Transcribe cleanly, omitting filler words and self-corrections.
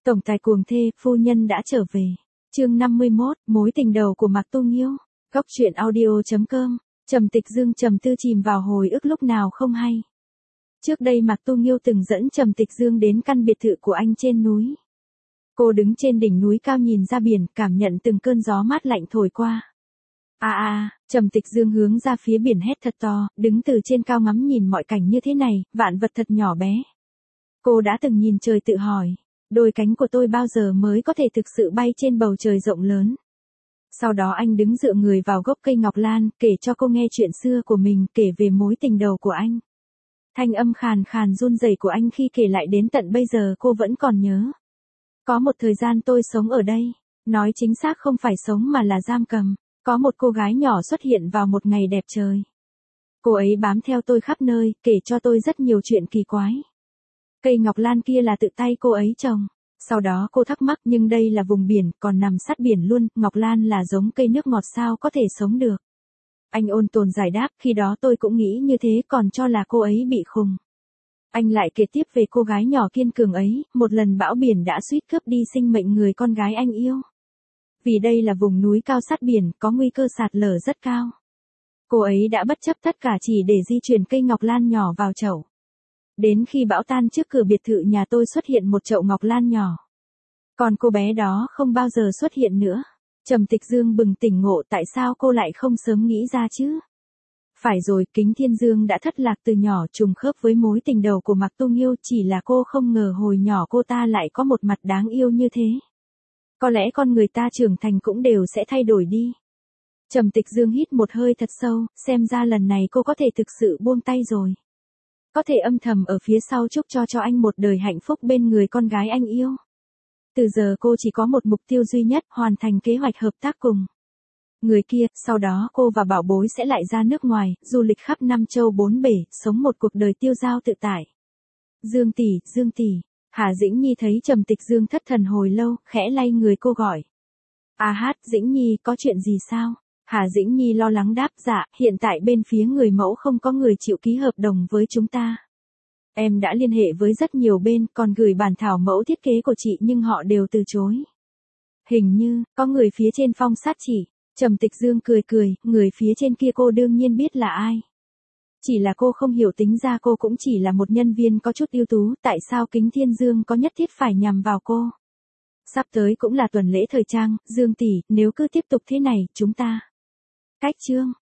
Tổng tài cuồng thê, phu nhân đã trở về. Chương 51, mối tình đầu của Mạc Tu Nghiêu. Góc truyện audio.com. Trầm Tịch Dương trầm tư chìm vào hồi ức lúc nào không hay. Trước đây Mạc Tu Nghiêu từng dẫn Trầm Tịch Dương đến căn biệt thự của anh trên núi. Cô đứng trên đỉnh núi cao nhìn ra biển, cảm nhận từng cơn gió mát lạnh thổi qua. Trầm Tịch Dương hướng ra phía biển hét thật to, đứng từ trên cao ngắm nhìn mọi cảnh như thế này, vạn vật thật nhỏ bé. Cô đã từng nhìn trời tự hỏi, đôi cánh của tôi bao giờ mới có thể thực sự bay trên bầu trời rộng lớn. Sau đó anh đứng dựa người vào gốc cây ngọc lan, kể cho cô nghe chuyện xưa của mình, kể về mối tình đầu của anh. Thanh âm khàn khàn run rẩy của anh khi kể lại đến tận bây giờ cô vẫn còn nhớ. Có một thời gian tôi sống ở đây, nói chính xác không phải sống mà là giam cầm. Có một cô gái nhỏ xuất hiện vào một ngày đẹp trời. Cô ấy bám theo tôi khắp nơi, kể cho tôi rất nhiều chuyện kỳ quái. Cây ngọc lan kia là tự tay cô ấy trồng. Sau đó cô thắc mắc, nhưng đây là vùng biển, còn nằm sát biển luôn, ngọc lan là giống cây nước ngọt sao có thể sống được. Anh ôn tồn giải đáp, khi đó tôi cũng nghĩ như thế, còn cho là cô ấy bị khùng. Anh lại kể tiếp về cô gái nhỏ kiên cường ấy, một lần bão biển đã suýt cướp đi sinh mệnh người con gái anh yêu. Vì đây là vùng núi cao sát biển, có nguy cơ sạt lở rất cao. Cô ấy đã bất chấp tất cả chỉ để di chuyển cây ngọc lan nhỏ vào chậu. Đến khi bão tan, trước cửa biệt thự nhà tôi xuất hiện một chậu ngọc lan nhỏ. Còn cô bé đó không bao giờ xuất hiện nữa. Trầm Tịch Dương bừng tỉnh ngộ, tại sao cô lại không sớm nghĩ ra chứ? Phải rồi, Kính Thiên Dương đã thất lạc từ nhỏ, trùng khớp với mối tình đầu của Mạc Tu Nghiêu, chỉ là cô không ngờ hồi nhỏ cô ta lại có một mặt đáng yêu như thế. Có lẽ con người ta trưởng thành cũng đều sẽ thay đổi đi. Trầm Tịch Dương hít một hơi thật sâu, xem ra lần này cô có thể thực sự buông tay rồi. Có thể âm thầm ở phía sau chúc cho anh một đời hạnh phúc bên người con gái anh yêu. Từ giờ cô chỉ có một mục tiêu duy nhất, hoàn thành kế hoạch hợp tác cùng người kia, sau đó cô và bảo bối sẽ lại ra nước ngoài, du lịch khắp năm châu bốn bể, sống một cuộc đời tiêu dao tự tại. Dương tỷ. Hà Dĩnh Nhi thấy Trầm Tịch Dương thất thần hồi lâu, khẽ lay người cô gọi. Dĩnh Nhi, có chuyện gì sao? Hà Dĩnh Nhi lo lắng đáp, dạ, hiện tại bên phía người mẫu không có người chịu ký hợp đồng với chúng ta. Em đã liên hệ với rất nhiều bên, còn gửi bản thảo mẫu thiết kế của chị nhưng họ đều từ chối. Hình như, có người phía trên phong sát chỉ. Trầm Tịch Dương cười, người phía trên kia cô đương nhiên biết là ai. Chỉ là cô không hiểu, tính ra cô cũng chỉ là một nhân viên có chút ưu tú, tại sao Kính Thiên Dương có nhất thiết phải nhằm vào cô? Sắp tới cũng là tuần lễ thời trang, Dương tỷ, nếu cứ tiếp tục thế này, chúng ta cách chương.